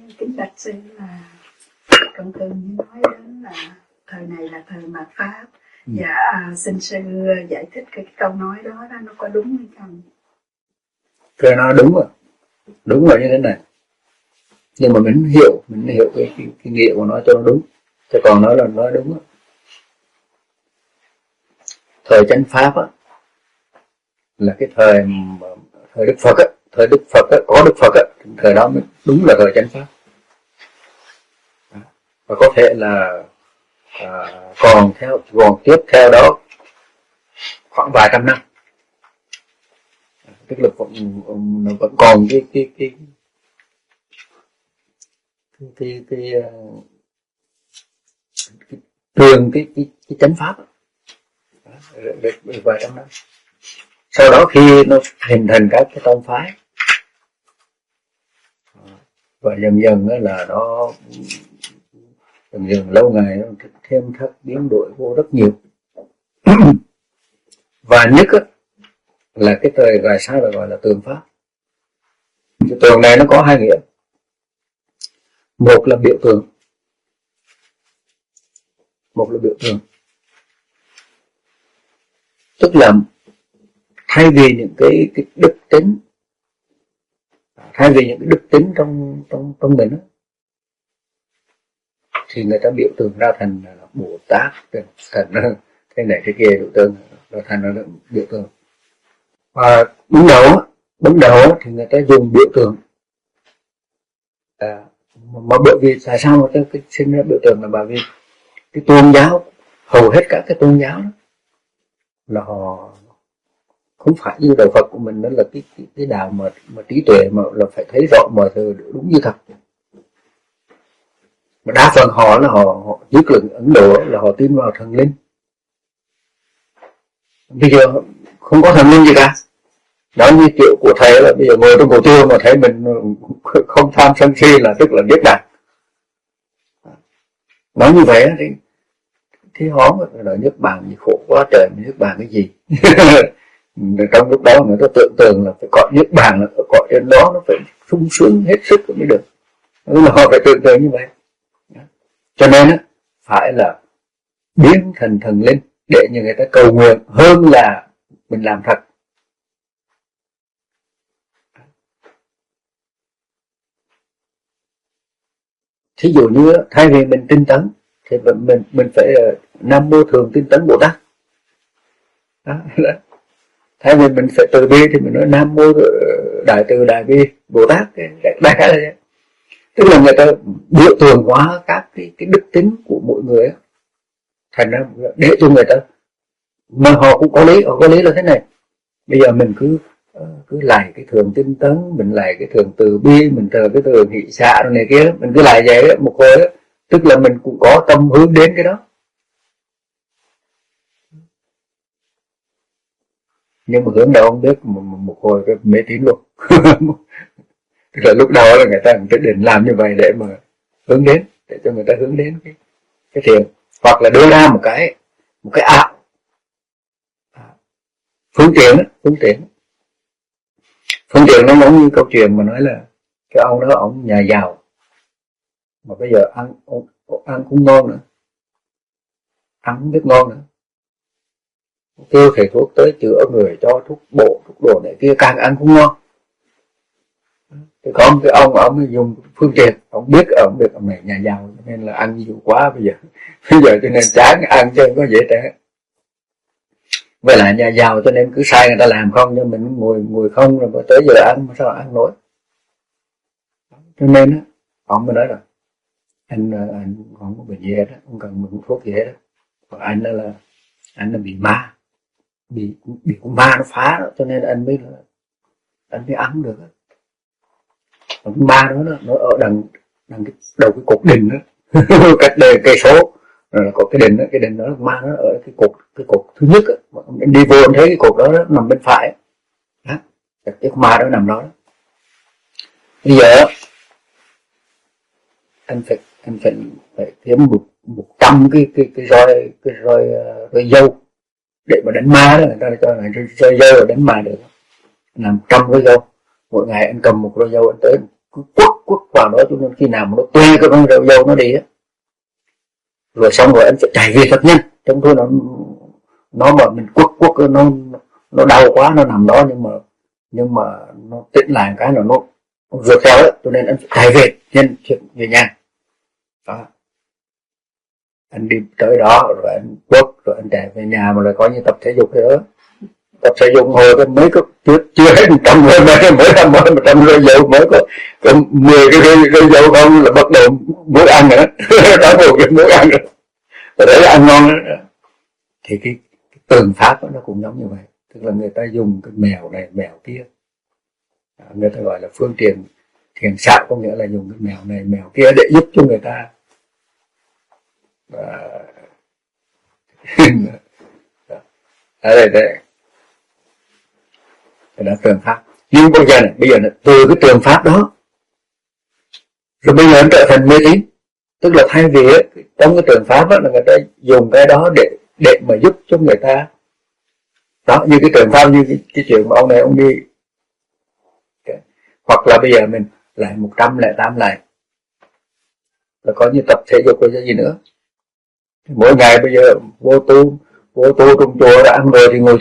kính bạch sư là con từng nói đến là thời này là thời mạt pháp. Dạ, xin sư giải thích cái câu nói đó nó có đúng hay không? Cái nó đúng rồi như thế này. Nhưng mà mình hiểu cái nghĩa của nó cho nó đúng. Chứ còn nói là nói đúng đó. Thời chánh pháp á là cái thời Đức Phật á, thời Đức Phật á, có Đức Phật á, thời đó mới đúng là thời chánh pháp. Và có thể là còn tiếp theo đó khoảng vài trăm năm, tức là vẫn còn cái trường cái chánh pháp được vài trăm năm. Sau đó khi nó hình thành các cái tông phái và dần dần là nó dần lâu ngày nó thêm thắt biến đổi vô rất nhiều. Và nhất á, là cái thời gọi sao là gọi là tường pháp. Cái tường này nó có hai nghĩa. Một là biểu tượng, tức là thay vì những cái đức tính, trong mình đó, thì người ta biểu tượng ra thành Bồ Tát, thành thế này thế kia, biểu tượng ra thành biểu tượng. Và ban đầu thì người ta dùng biểu tượng, mà bởi vì tại sao mà cái sinh ra biểu tượng là bởi vì cái tôn giáo, hầu hết các cái tôn giáo đó là họ không phải như đạo Phật của mình, đó là cái đạo mà trí tuệ, mà là phải thấy rõ mọi thứ đúng như thật. Mà đa phần họ là họ nhất là Ấn Độ là họ tin vào thần linh. Bây giờ không có thần linh gì cả. Nói như kiểu của thầy là bây giờ ngồi trong cổ tiêu mà thấy mình không tham sân si là tức là biết đạt. Nói như vậy thì họ nói nước bàn gì khổ quá trời, nước bàn cái gì. Trong lúc đó người ta tưởng là phải cõi nước bàn, là cõi trên đó nó phải sung sướng hết sức mới được. Nhưng mà họ phải tưởng như vậy. Cho nên phải là biến thành thần linh để như người ta cầu nguyện hơn là mình làm thật. Thí dụ như thay vì mình tinh tấn thì mình phải Nam Mô Thường Tinh Tấn Bồ Tát. Đó. Thay vì mình phải từ bi thì mình nói Nam Mô Đại Từ Đại Bi Bồ Tát. Đại khái là vậy. Tức là người ta biểu tượng hóa các cái đức tính của mỗi người, thành ra để cho người ta, mà họ cũng có lý là thế này. Bây giờ mình cứ lại cái thường tinh tấn, mình lại cái thường từ bi, mình cái thường hỷ xả rồi này kia, mình cứ lại vậy một hồi, tức là mình cũng có tâm hướng đến cái đó. Nhưng mà hướng đâu không biết, một hồi cái mê tín luôn. Tức là lúc đầu là người ta quyết định làm như vậy để mà hướng đến, để cho người ta hướng đến cái thiền, hoặc là đưa ra một cái phương tiện nó giống như câu chuyện mà nói là cái ông đó, ông nhà giàu mà bây giờ ăn cũng ngon nữa, ăn không biết ngon nữa, kêu thầy thuốc tới chữa người, cho thuốc bổ thuốc đồ này kia, càng ăn cũng ngon. Thì có cái ông dùng phương tiện, ông biết ông này nhà giàu nên là ăn nhiều quá bây giờ cho nên chán ăn chứ có dễ trả. Vậy là nhà giàu cho nên cứ sai người ta làm không, nhưng mình ngồi không rồi tới giờ ăn mà sao ăn nổi. Cho nên ông mới nói là anh không có bệnh gì hết, không cần mượn thuốc gì hết. Còn anh là bị ma, bị con ma nó phá đó, cho nên anh mới ăn được. Còn con ma đó nó ở đằng cái đầu cái cột đình đó, cách đây cây số rồi là có cái đình đó là ma, nó ở cái cột thứ nhất á, mình đi vô anh thấy cái cột đó nằm bên phải đó, cái con ma đó nằm đó. Bây giờ anh phải kiếm 100 cái roi dâu để mà đánh ma đó, người ta cho là roi dâu là đánh ma được, làm 100 cái dâu. Mỗi ngày anh cầm một roi dâu anh tới cứ quất vào đó, cho nên khi nào mà nó tuê cái con rượu dầu nó đi á, rồi xong rồi anh phải chạy về thật nhanh. Trong thôi nó mà mình quất nó đau quá, nó nằm đó, nhưng mà nó tĩnh lại cái là nó rượt theo ấy, cho nên anh phải chạy về nhanh về nhà đó. Anh đi tới đó rồi anh quất, rồi anh chạy về nhà, mà lại coi như tập thể dục thế đó. Tập thể dục hồi cái mới có chưa hết 100 rồi, mới làm 100 rơi dầu, mới có 10 cái rơi dầu không là bắt đầu muốn ăn nữa. Có một cái muốn ăn nữa, rồi đấy là ăn ngon nữa. Thì cái tường pháp nó cũng giống như vậy, tức là người ta dùng cái mèo này mèo kia, người ta gọi là phương tiện thiền xạ, có nghĩa là dùng cái mèo này mèo kia để giúp cho người ta ở đây là tường pháp. Nhưng bây giờ này từ cái tường pháp đó rồi bây giờ nó trở thành mê tín, tức là thay vì trong cái tường pháp đó là người ta dùng cái đó để mà giúp cho người ta đó, như cái tường pháp, như cái chuyện mà ông này ông đi, hoặc là bây giờ mình lại 108 lại là có như tập thể dục rồi gì nữa. Mỗi ngày bây giờ vô tu trong chùa đã ăn rồi thì ngồi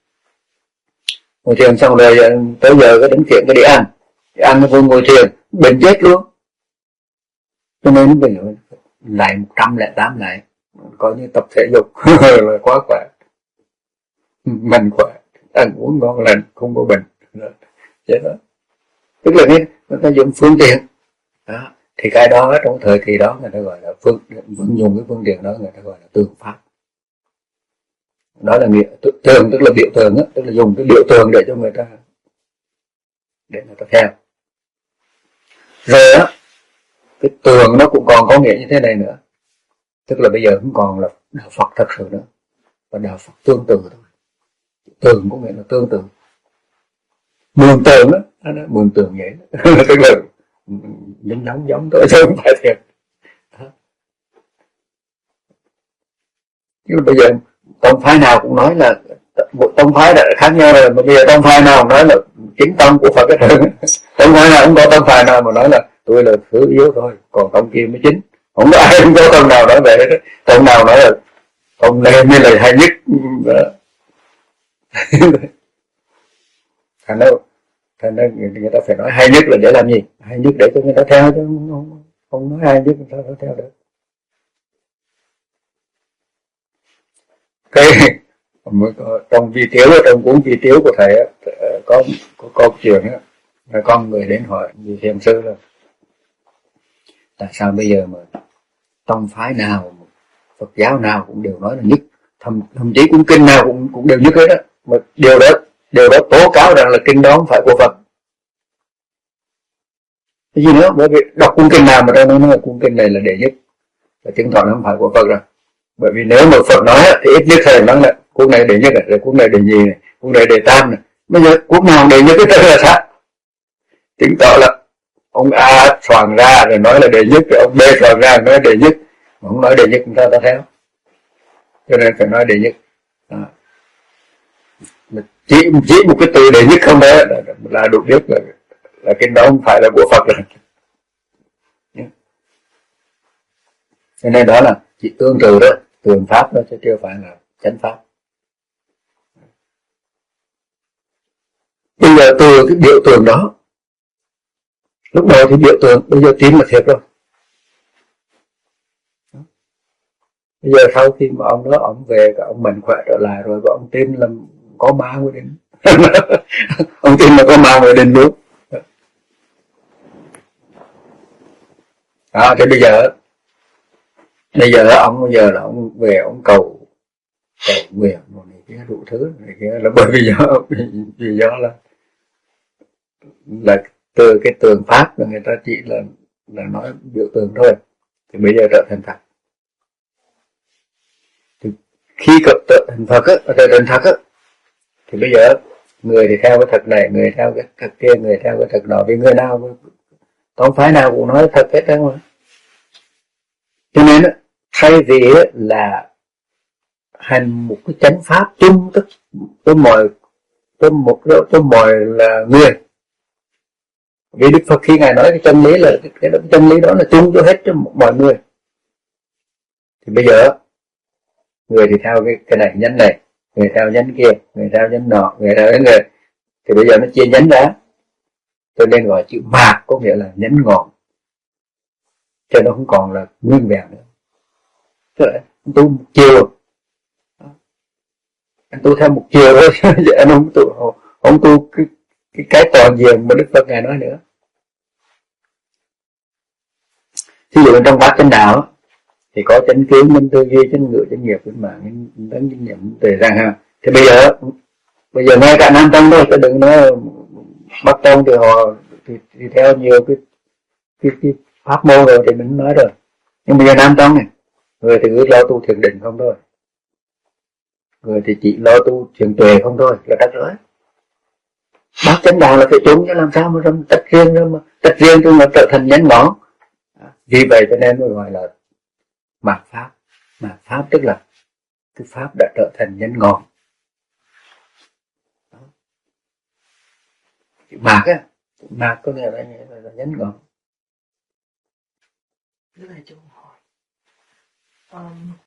thiền xong rồi tới giờ cái đến chuyện cái đi ăn nó ngồi thiền bệnh chết luôn. Cho nên bây giờ lại 108 lại có như tập thể dục là quá khỏe, mình khỏe, ăn uống ngon lành, không có bệnh vậy đó. Tức là người ta dùng phương tiện đó, thì cái đó trong thời kỳ đó người ta gọi là vẫn dùng cái phương tiện đó, người ta gọi là tường pháp. Đó là nghĩa tường, tức là biểu tượng á, tức là dùng cái biểu tượng để cho người ta theo. Rồi á, cái tường nó cũng còn có nghĩa như thế này nữa, tức là bây giờ không còn là đạo Phật thật sự nữa, và đạo Phật tương tự thôi. Tường có nghĩa là tương tự, mường tượng á, mường tượng vậy đó. Tức là những nóng giống thôi chứ không phải thiệt. Chứ bây giờ tông phái nào cũng nói là một tông phái đã khác nhau rồi, mà bây giờ tông phái nào cũng nói là chính tông của Phật cái thường. Tông phái nào cũng có tông phái nào mà nói là tôi là thứ yếu thôi, còn tông kia mới chính. Không có ai không có tông nào nói vậy hết. Tông nào nói là tông này mới là hay nhất đó. Thành ra người ta phải nói hay nhất là để làm gì? Hay nhất để cho người ta theo, chứ không nói hay nhất người ta phải theo được. Cái trong vi tiếu, trong cuốn vi tiếu của thầy có câu chuyện á, con người đến hỏi vị thiền sư là tại sao bây giờ mà tông phái nào, Phật giáo nào cũng đều nói là nhất, thậm chí cũng kinh nào cũng đều nhất hết á, mà điều đó tố cáo rằng là kinh đó không phải của Phật. Cái gì nữa? Bởi vì đọc cuốn kinh nào mà ta nói là cuốn kinh này là đệ nhất, là chứng tỏ nó không phải của Phật rồi. Bởi vì nếu mà Phật nói thì ít nhất thầy nói là cuốn này đệ nhất này, rồi cuốn này đệ nhì này, cuốn này đệ tam này. Bây giờ cuốn nào đệ nhất cái tên là sao? Chứng tỏ là ông A soạn ra rồi nói là đệ nhất, rồi ông B soạn ra nói đệ nhất, mà không nói đệ nhất người ta theo. Cho nên phải nói đệ nhất. Đó. Chỉ một cái từ đệ nhất không đó là đủ biết là kinh đó không phải là của Phật rồi. Cho nên đó là chỉ tương tự đó, tường pháp đó, chứ chưa phải là chánh pháp. Bây giờ từ cái biểu tượng đó, lúc đầu thì biểu tượng, bây giờ tin là thiệt rồi. Bây giờ sau khi mà ông đó ông về, ông mạnh khỏe trở lại rồi, và ông tin là có ma mới đến. Ông tin là có ma mới đến luôn. Thế bây giờ ông là ông về ông cầu nguyện rồi này kia đủ thứ này kia, là bởi vì do là từ cái tường pháp là người ta chỉ là nói biểu tượng thôi, thì bây giờ trở thành thật. Thì khi trở thành Phật á, thì bây giờ người thì theo cái thật này, người theo cái thật kia, người theo cái thật nọ, vì người nào tông phái nào cũng nói thật hết đó mà. Cho nên thay vì là hành một cái chánh pháp chung tức cho mọi là người, Vì Đức Phật khi ngài nói cái chân lý là cái chân lý đó là chung cho hết cho mọi người. Thì bây giờ người thì theo cái này nhánh này, người theo nhánh kia, người theo nhánh nọ, người theo nhánh người, thì bây giờ nó chia nhánh ra, cho nên gọi chữ mạt có nghĩa là nhánh ngọn, cho nó không còn là nguyên vẹn nữa. Chứ anh tu một chiều, anh tu theo một chiều thôi, anh không tu cái toàn diện mà Đức Phật ngài nói nữa. Thí dụ trong bát chánh đạo thì có chánh kiến, minh tư duy, chánh ngữ, chánh nghiệp, chánh mạng, chánh tấn, chánh niệm, tuệ rằng ha. Thì bây giờ ngay cả Nam Tông thôi, chứ đừng nói Bắc Tông thì họ thì theo nhiều cái pháp môn rồi thì mình nói rồi. Nhưng bây giờ Nam Tông này, người thì cứ lo tu thiền định không thôi, người thì chỉ lo tu thiền tuệ không thôi là tách rối. Bát chánh đạo là phải chung, chứ làm sao mà tách riêng rồi, mà tách riêng tôi mà trở thành nhánh ngọn. Vì vậy cho nên mới gọi là mạt pháp. Mạt pháp tức là cái pháp đã trở thành nhánh ngọn. Mạt á, mạt có nghĩa là nhánh ngọn. Rất là chung hỏi.